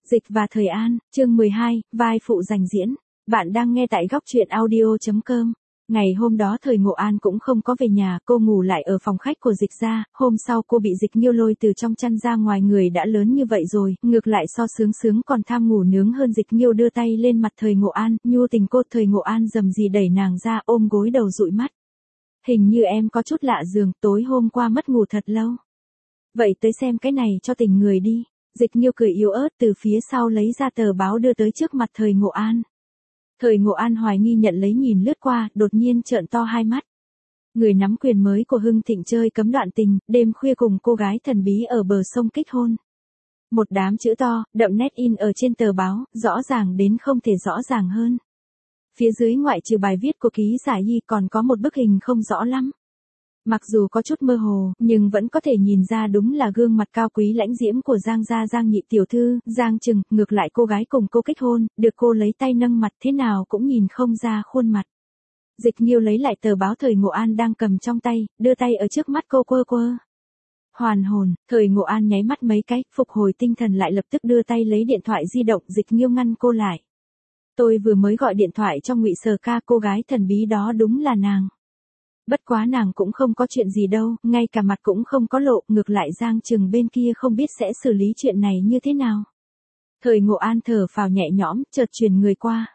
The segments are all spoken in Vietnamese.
Dịch và Thời An, chương 12, vai phụ giành diễn. Bạn đang nghe tại góc truyện audio.com. Ngày hôm đó Thời Ngộ An cũng không có về nhà, cô ngủ lại ở phòng khách của Dịch gia. Hôm sau cô bị Dịch Nghiêu lôi từ trong chăn ra ngoài, người đã lớn như vậy rồi, ngược lại so sướng sướng còn tham ngủ nướng hơn. Dịch Nghiêu đưa tay lên mặt Thời Ngộ An, nhu tình cô. Thời Ngộ An dầm gì đẩy nàng ra, ôm gối đầu dụi mắt. Hình như em có chút lạ giường, tối hôm qua mất ngủ thật lâu. Vậy tới xem cái này cho tỉnh người đi. Dịch Nghiêu cười yếu ớt từ phía sau lấy ra tờ báo đưa tới trước mặt Thời Ngộ An. Thời Ngộ An hoài nghi nhận lấy, nhìn lướt qua, đột nhiên trợn to hai mắt. Người nắm quyền mới của Hưng Thịnh chơi cấm đoạn tình, đêm khuya cùng cô gái thần bí ở bờ sông kết hôn. Một đám chữ to, đậm nét in ở trên tờ báo, rõ ràng đến không thể rõ ràng hơn. Phía dưới ngoại trừ bài viết của ký giả Y còn có một bức hình không rõ lắm. Mặc dù có chút mơ hồ, nhưng vẫn có thể nhìn ra đúng là gương mặt cao quý lãnh diễm của Giang gia Giang nhị tiểu thư, Giang Trừng. Ngược lại cô gái cùng cô kết hôn, được cô lấy tay nâng mặt thế nào cũng nhìn không ra khuôn mặt. Dịch Nghiêu lấy lại tờ báo Thời Ngộ An đang cầm trong tay, đưa tay ở trước mắt cô quơ quơ. Hoàn hồn, Thời Ngộ An nháy mắt mấy cái, phục hồi tinh thần lại lập tức đưa tay lấy điện thoại di động. Dịch Nghiêu ngăn cô lại. Tôi vừa mới gọi điện thoại cho Ngụy Sở Ca, cô gái thần bí đó đúng là nàng. Bất quá nàng cũng không có chuyện gì đâu, ngay cả mặt cũng không có lộ, ngược lại Giang Trừng bên kia không biết sẽ xử lý chuyện này như thế nào. Thời Ngộ An thở phào nhẹ nhõm, chợt chuyển người qua.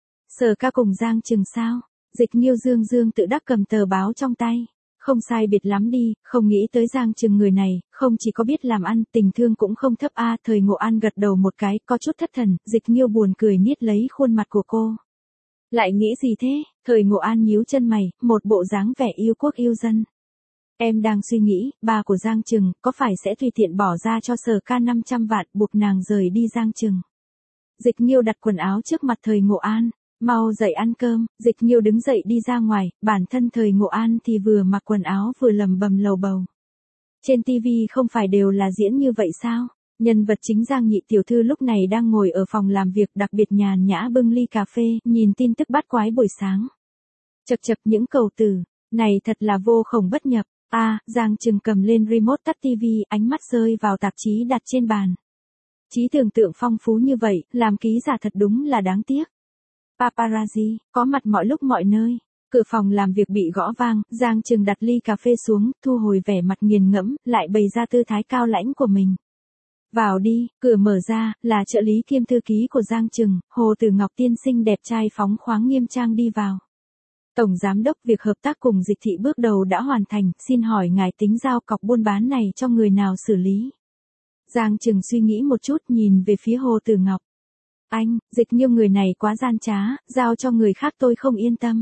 Sở Ca cùng Giang Trừng sao? Dịch Nghiêu dương dương tự đắc cầm tờ báo trong tay. Không sai biệt lắm đi, không nghĩ tới Giang Trừng người này, không chỉ có biết làm ăn, tình thương cũng không thấp a. Thời Ngộ An gật đầu một cái, có chút thất thần. Dịch Nghiêu buồn cười niết lấy khuôn mặt của cô. Lại nghĩ gì thế? Thời Ngộ An nhíu chân mày, một bộ dáng vẻ yêu quốc yêu dân. Em đang suy nghĩ, ba của Giang Trừng, có phải sẽ tùy tiện bỏ ra cho Sở Ca 500 vạn, buộc nàng rời đi Giang Trừng. Dịch Nghiêu đặt quần áo trước mặt Thời Ngộ An, mau dậy ăn cơm. Dịch Nghiêu đứng dậy đi ra ngoài, bản thân Thời Ngộ An thì vừa mặc quần áo vừa lầm bầm lầu bầu. Trên TV không phải đều là diễn như vậy sao? Nhân vật chính Giang nhị tiểu thư lúc này đang ngồi ở phòng làm việc đặc biệt nhàn nhã bưng ly cà phê, nhìn tin tức bát quái buổi sáng. Chật chật những cầu từ, này thật là vô khổng bất nhập. Giang Trừng cầm lên remote tắt TV, ánh mắt rơi vào tạp chí đặt trên bàn. Trí tưởng tượng phong phú như vậy, làm ký giả thật đúng là đáng tiếc. Paparazzi, có mặt mọi lúc mọi nơi. Cửa phòng làm việc bị gõ vang, Giang Trừng đặt ly cà phê xuống, thu hồi vẻ mặt nghiền ngẫm, lại bày ra tư thái cao lãnh của mình. Vào đi, cửa mở ra, là trợ lý kiêm thư ký của Giang Trừng, Hồ Tử Ngọc tiên sinh đẹp trai phóng khoáng nghiêm trang đi vào. Tổng giám đốc, việc hợp tác cùng Dịch thị bước đầu đã hoàn thành, xin hỏi ngài tính giao cọc buôn bán này cho người nào xử lý? Giang Trừng suy nghĩ một chút, nhìn về phía Hồ Tử Ngọc. Anh, Dịch Nghiêu người này quá gian trá, giao cho người khác tôi không yên tâm.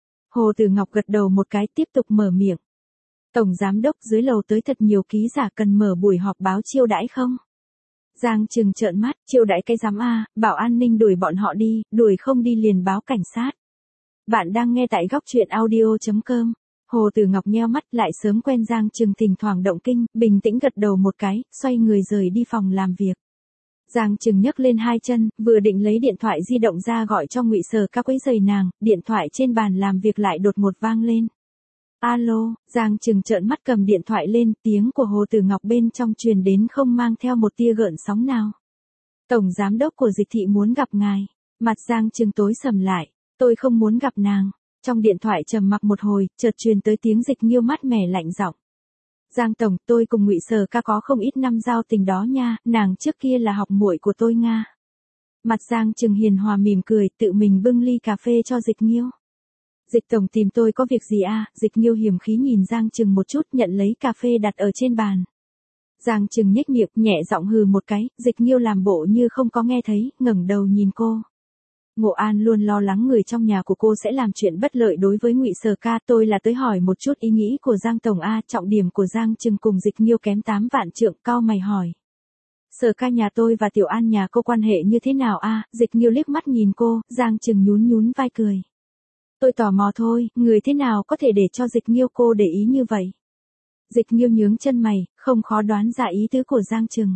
Hồ Tử Ngọc gật đầu một cái, tiếp tục mở miệng. Tổng giám đốc, dưới lầu tới thật nhiều ký giả, cần mở buổi họp báo chiêu đãi không? Giang Trừng trợn mắt, chiêu đãi cái giám a, bảo an ninh đuổi bọn họ đi, đuổi không đi liền báo cảnh sát. Bạn đang nghe tại góc truyện audio.com. Hồ Tử Ngọc nheo mắt, lại sớm quen Giang Trừng thỉnh thoảng động kinh, bình tĩnh gật đầu một cái, xoay người rời đi phòng làm việc. Giang Trừng nhấc lên hai chân, vừa định lấy điện thoại di động ra gọi cho Ngụy Sở Ca quấy rầy nàng, điện thoại trên bàn làm việc lại đột ngột vang lên. Alo, Giang Trừng trợn mắt cầm điện thoại lên, tiếng của Hồ Tử Ngọc bên trong truyền đến không mang theo một tia gợn sóng nào. Tổng giám đốc của Dịch thị muốn gặp ngài. Mặt Giang Trừng tối sầm lại, tôi không muốn gặp nàng. Trong điện thoại trầm mặc một hồi, chợt truyền tới tiếng Dịch Nghiêu mát mẻ lạnh giọng. Giang tổng, tôi cùng Ngụy Sở Ca có không ít năm giao tình đó nha, nàng trước kia là học muội của tôi nga. Mặt Giang Trừng hiền hòa mỉm cười, tự mình bưng ly cà phê cho Dịch Nghiêu. Dịch tổng tìm tôi có việc gì à? Dịch Nghiêu hiểm khí nhìn Giang Trừng một chút, nhận lấy cà phê đặt ở trên bàn. Giang Trừng nhếch miệng, nhẹ giọng hừ một cái, Dịch Nghiêu làm bộ như không có nghe thấy, ngẩng đầu nhìn cô. Ngộ An luôn lo lắng người trong nhà của cô sẽ làm chuyện bất lợi đối với Ngụy Sở Ca, tôi là tới hỏi một chút ý nghĩ của Giang tổng a. Trọng điểm của Giang Trừng cùng Dịch Nghiêu kém 8 vạn trượng, cau mày hỏi. Sở Ca nhà tôi và Tiểu An nhà cô quan hệ như thế nào a? Dịch Nghiêu liếc mắt nhìn cô, Giang Trừng nhún nhún vai cười. Tôi tò mò thôi, người thế nào có thể để cho Dịch Nghiêu cô để ý như vậy? Dịch Nghiêu nhướng chân mày, không khó đoán ra ý tứ của Giang Trừng.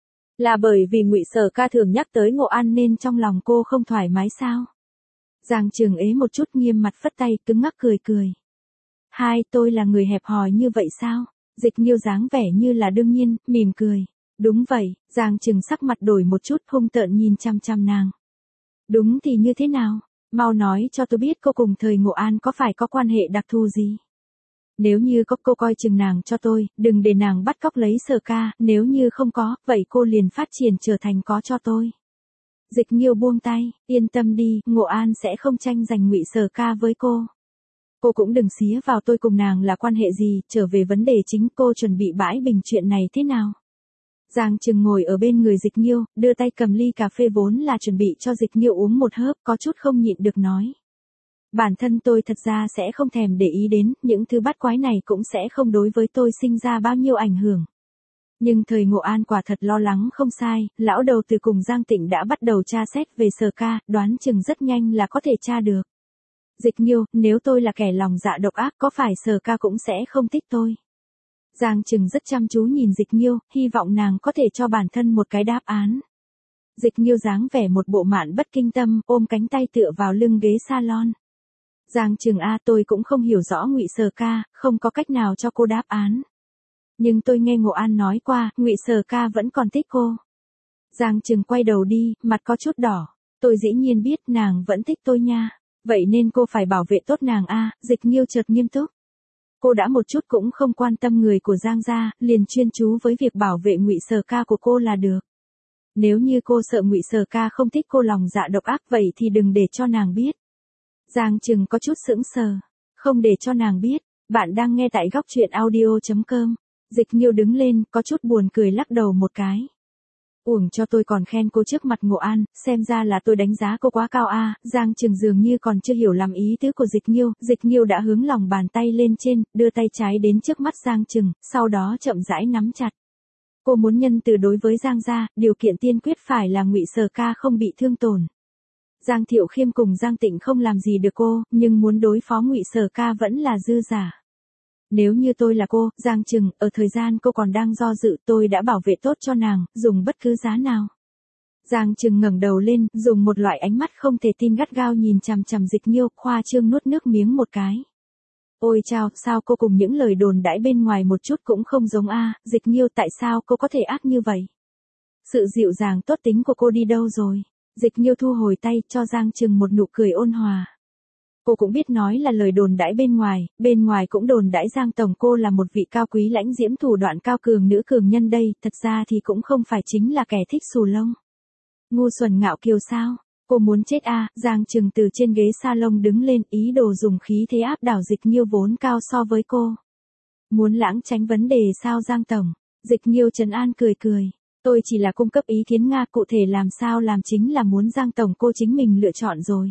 Là bởi vì Ngụy Sở Ca thường nhắc tới Ngộ An nên trong lòng cô không thoải mái sao? Giang Trừng ế một chút, nghiêm mặt phất tay, cứng ngắc cười cười. Tôi là người hẹp hòi như vậy sao? Dịch Nghiêu dáng vẻ như là đương nhiên, mỉm cười. Đúng vậy, Giang Trừng sắc mặt đổi một chút hung tợn nhìn chăm chăm nàng. Đúng thì như thế nào? Mau nói cho tôi biết cô cùng thời Ngộ An có phải có quan hệ đặc thù gì? Nếu như có cô coi chừng nàng cho tôi, đừng để nàng bắt cóc lấy Sở Ca, nếu như không có, vậy cô liền phát triển trở thành có cho tôi. Dịch Nghiêu buông tay, yên tâm đi, Ngộ An sẽ không tranh giành Ngụy Sở Ca với cô. Cô cũng đừng xía vào tôi cùng nàng là quan hệ gì, trở về vấn đề chính cô chuẩn bị bãi bình chuyện này thế nào? Giang Trừng ngồi ở bên người Dịch Nghiêu, đưa tay cầm ly cà phê vốn là chuẩn bị cho Dịch Nghiêu uống một hớp, có chút không nhịn được nói. Bản thân tôi thật ra sẽ không thèm để ý đến, những thứ bắt quái này cũng sẽ không đối với tôi sinh ra bao nhiêu ảnh hưởng. Nhưng thời Ngộ An quả thật lo lắng không sai, lão đầu từ cùng Giang Tịnh đã bắt đầu tra xét về Sở Ca, đoán chừng rất nhanh là có thể tra được. Dịch Nghiêu, nếu tôi là kẻ lòng dạ độc ác có phải Sở Ca cũng sẽ không thích tôi. Giang Trừng rất chăm chú nhìn Dịch Nghiêu, hy vọng nàng có thể cho bản thân một cái đáp án. Dịch Nghiêu dáng vẻ một bộ mạn bất kinh tâm, ôm cánh tay tựa vào lưng ghế salon. Giang Trừng tôi cũng không hiểu rõ Ngụy Sở Ca, không có cách nào cho cô đáp án. Nhưng tôi nghe Ngộ An nói qua, Ngụy Sở Ca vẫn còn thích cô. Giang Trừng quay đầu đi, mặt có chút đỏ. Tôi dĩ nhiên biết nàng vẫn thích tôi nha. Vậy nên cô phải bảo vệ tốt nàng Dịch Nghiêu chợt nghiêm túc. Cô đã một chút cũng không quan tâm người của Giang gia, liền chuyên chú với việc bảo vệ Ngụy Sở Ca của cô là được. Nếu như cô sợ Ngụy Sở Ca không thích cô lòng dạ độc ác vậy thì đừng để cho nàng biết. Giang Trừng có chút sững sờ. Không để cho nàng biết. Bạn đang nghe tại góc truyện audio.com. Dịch Nghiêu đứng lên, có chút buồn cười lắc đầu một cái. Uổng cho tôi còn khen cô trước mặt Ngộ An, xem ra là tôi đánh giá cô quá cao Giang Trừng dường như còn chưa hiểu lắm ý tứ của Dịch Nghiêu đã hướng lòng bàn tay lên trên, đưa tay trái đến trước mắt Giang Trừng, sau đó chậm rãi nắm chặt. Cô muốn nhân từ đối với Giang gia, điều kiện tiên quyết phải là Ngụy Sở Ca không bị thương tổn. Giang Thiệu Khiêm cùng Giang Tịnh không làm gì được cô, nhưng muốn đối phó Ngụy Sở Ca vẫn là dư giả. Nếu như tôi là cô, Giang Trừng, ở thời gian cô còn đang do dự tôi đã bảo vệ tốt cho nàng, dùng bất cứ giá nào. Giang Trừng ngẩng đầu lên, dùng một loại ánh mắt không thể tin gắt gao nhìn chằm chằm Dịch Nghiêu, khoa trương nuốt nước miếng một cái. Ôi chao, sao cô cùng những lời đồn đãi bên ngoài một chút cũng không giống Dịch Nghiêu tại sao cô có thể ác như vậy? Sự dịu dàng tốt tính của cô đi đâu rồi? Dịch Nghiêu thu hồi tay cho Giang Trừng một nụ cười ôn hòa. Cô cũng biết nói là lời đồn đãi bên ngoài cũng đồn đãi Giang Tổng cô là một vị cao quý lãnh diễm thủ đoạn cao cường nữ cường nhân đây, thật ra thì cũng không phải chính là kẻ thích xù lông. Ngu xuẩn ngạo kiều sao? Cô muốn chết Giang Trừng từ trên ghế salon đứng lên ý đồ dùng khí thế áp đảo Dịch Nghiêu vốn cao so với cô. Muốn lãng tránh vấn đề sao Giang Tổng? Dịch Nghiêu trấn an cười cười. Tôi chỉ là cung cấp ý kiến cụ thể làm sao làm chính là muốn Giang Tổng cô chính mình lựa chọn rồi.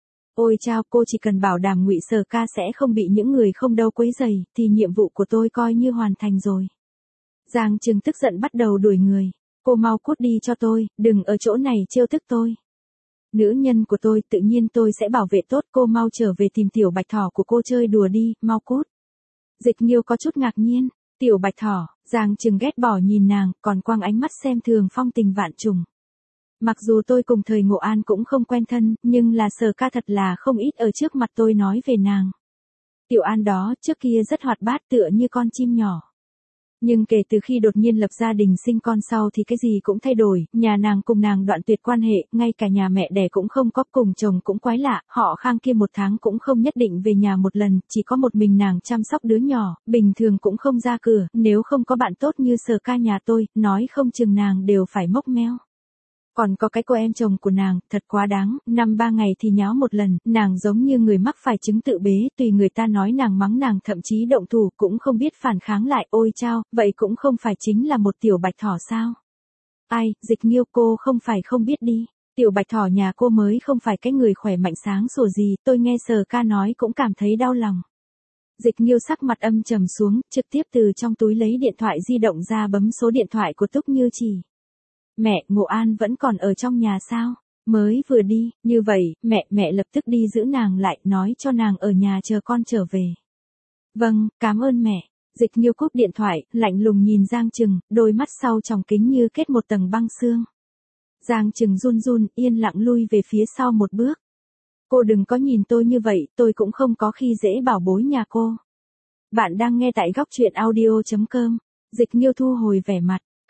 Ôi chao, cô chỉ cần bảo đảm Ngụy Sở Ca sẽ không bị những người không đâu quấy rầy, thì nhiệm vụ của tôi coi như hoàn thành rồi. Giang Trừng tức giận bắt đầu đuổi người. Cô mau cút đi cho tôi, đừng ở chỗ này trêu tức tôi. Nữ nhân của tôi, tự nhiên tôi sẽ bảo vệ tốt, cô mau trở về tìm tiểu bạch thỏ của cô chơi đùa đi, mau cút. Dịch Nghiêu có chút ngạc nhiên. Tiểu bạch thỏ, Giang Trừng ghét bỏ nhìn nàng, còn quăng ánh mắt xem thường phong tình vạn trùng. Mặc dù tôi cùng thời Ngộ An cũng không quen thân, nhưng là Sở Ca thật là không ít ở trước mặt tôi nói về nàng. Tiểu An đó, trước kia rất hoạt bát tựa như con chim nhỏ. Nhưng kể từ khi đột nhiên lập gia đình sinh con sau thì cái gì cũng thay đổi, nhà nàng cùng nàng đoạn tuyệt quan hệ, ngay cả nhà mẹ đẻ cũng không có, cùng chồng cũng quái lạ, họ Khang kia một tháng cũng không nhất định về nhà một lần, chỉ có một mình nàng chăm sóc đứa nhỏ, bình thường cũng không ra cửa, nếu không có bạn tốt như Sở Ca nhà tôi, nói không chừng nàng đều phải mốc meo. Còn có cái cô em chồng của nàng, thật quá đáng, 5-3 ngày thì nháo một lần, nàng giống như người mắc phải chứng tự bế, tùy người ta nói nàng mắng nàng thậm chí động thủ cũng không biết phản kháng lại, ôi chao, vậy cũng không phải chính là một tiểu bạch thỏ sao? Ai, Dịch Nghiêu cô không phải không biết đi, tiểu bạch thỏ nhà cô mới không phải cái người khỏe mạnh sáng sủa gì, tôi nghe Sở Ca nói cũng cảm thấy đau lòng. Dịch Nghiêu sắc mặt âm trầm xuống, trực tiếp từ trong túi lấy điện thoại di động ra bấm số điện thoại của Túc Như Chỉ. Mẹ, Ngộ An vẫn còn ở trong nhà sao? Mới vừa đi, như vậy, mẹ lập tức đi giữ nàng lại, nói cho nàng ở nhà chờ con trở về. Vâng, cảm ơn mẹ. Dịch Nghiêu cúp điện thoại, lạnh lùng nhìn Giang Trừng, đôi mắt sau tròng kính như kết một tầng băng xương. Giang Trừng run run, yên lặng lui về phía sau một bước. Cô đừng có nhìn tôi như vậy, tôi cũng không có khi dễ bảo bối nhà cô. Bạn đang nghe tại góc truyện audio.com. Dịch Nghiêu thu hồi vẻ mặt.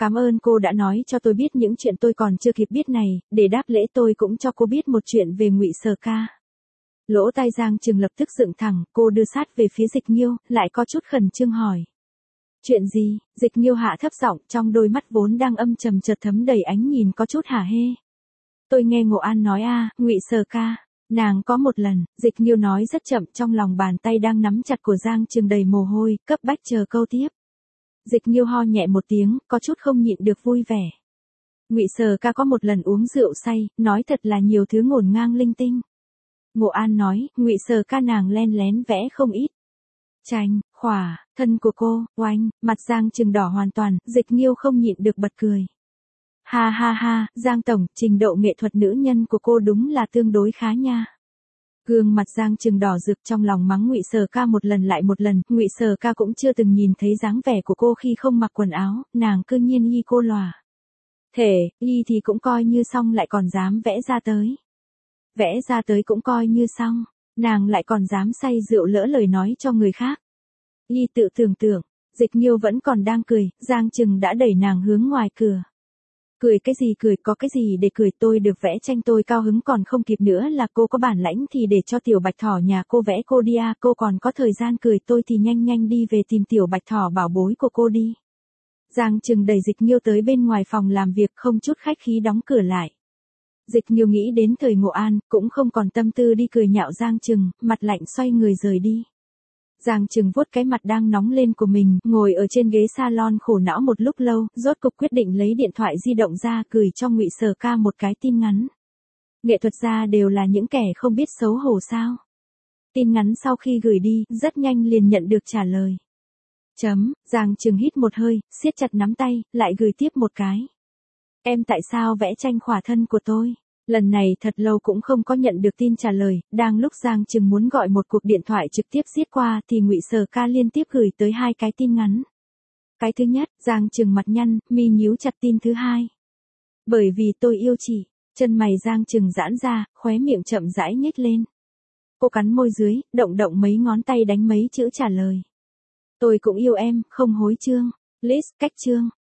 Cảm ơn cô đã nói cho tôi biết những chuyện tôi còn chưa kịp biết này, để đáp lễ tôi cũng cho cô biết một chuyện về Ngụy Sở Ca. Lỗ tai Giang Trừng lập tức dựng thẳng, cô đưa sát về phía Dịch Nghiêu, lại có chút khẩn trương hỏi. Chuyện gì? Dịch Nghiêu hạ thấp giọng, trong đôi mắt vốn đang âm trầm chợt thấm đầy ánh nhìn có chút hả hê. Tôi nghe Ngộ An nói Ngụy Sở Ca, nàng có một lần, Dịch Nghiêu nói rất chậm, trong lòng bàn tay đang nắm chặt của Giang Trừng đầy mồ hôi, cấp bách chờ câu tiếp. Dịch Nghiêu ho nhẹ một tiếng, có chút không nhịn được vui vẻ. Ngụy Sở Ca có một lần uống rượu say, nói thật là nhiều thứ ngổn ngang linh tinh. Ngộ An nói, Ngụy Sở Ca nàng len lén vẽ không ít. Tranh, khỏa, thân của cô, oanh, mặt Giang Trừng đỏ hoàn toàn, Dịch Nghiêu không nhịn được bật cười. Ha ha ha, Giang tổng, trình độ nghệ thuật nữ nhân của cô đúng là tương đối khá nha. Gương mặt Giang Trừng đỏ rực, trong lòng mắng Ngụy Sở Ca một lần lại một lần, Ngụy Sở Ca cũng chưa từng nhìn thấy dáng vẻ của cô khi không mặc quần áo, nàng cư nhiên y cô lòa. Thể, y thì cũng coi như xong lại còn dám vẽ ra tới. Vẽ ra tới cũng coi như xong, nàng lại còn dám say rượu lỡ lời nói cho người khác. Y tự tưởng tượng, Dịch Nghiêu vẫn còn đang cười, Giang Trừng đã đẩy nàng hướng ngoài cửa. Cười cái gì cười, có cái gì để cười, tôi được vẽ tranh tôi cao hứng còn không kịp nữa là cô có bản lãnh thì để cho tiểu bạch thỏ nhà cô vẽ cô đi cô còn có thời gian cười tôi thì nhanh nhanh đi về tìm tiểu bạch thỏ bảo bối của cô đi. Giang Trừng đẩy Dịch Nghiêu tới bên ngoài phòng làm việc không chút khách khí đóng cửa lại. Dịch Nghiêu nghĩ đến thời Ngộ An, cũng không còn tâm tư đi cười nhạo Giang Trừng, mặt lạnh xoay người rời đi. Giang Trừng vuốt cái mặt đang nóng lên của mình, ngồi ở trên ghế salon khổ não một lúc lâu, rốt cục quyết định lấy điện thoại di động ra gửi cho Ngụy Sở Ca một cái tin ngắn. Nghệ thuật gia đều là những kẻ không biết xấu hổ sao? Tin ngắn sau khi gửi đi, rất nhanh liền nhận được trả lời. Giang Trừng hít một hơi, siết chặt nắm tay, lại gửi tiếp một cái. Em tại sao vẽ tranh khỏa thân của tôi? Lần này thật lâu cũng không có nhận được tin trả lời, đang lúc Giang Trừng muốn gọi một cuộc điện thoại trực tiếp giết qua thì Ngụy Sở Ca liên tiếp gửi tới 2 cái tin ngắn. Cái thứ nhất, Giang Trừng mặt nhăn, mi nhíu chặt tin thứ hai. Bởi vì tôi yêu chị, chân mày Giang Trừng giãn ra, khóe miệng chậm rãi nhếch lên. Cô cắn môi dưới, động động mấy ngón tay đánh mấy chữ trả lời. Tôi cũng yêu em, không hối chương. List, cách chương.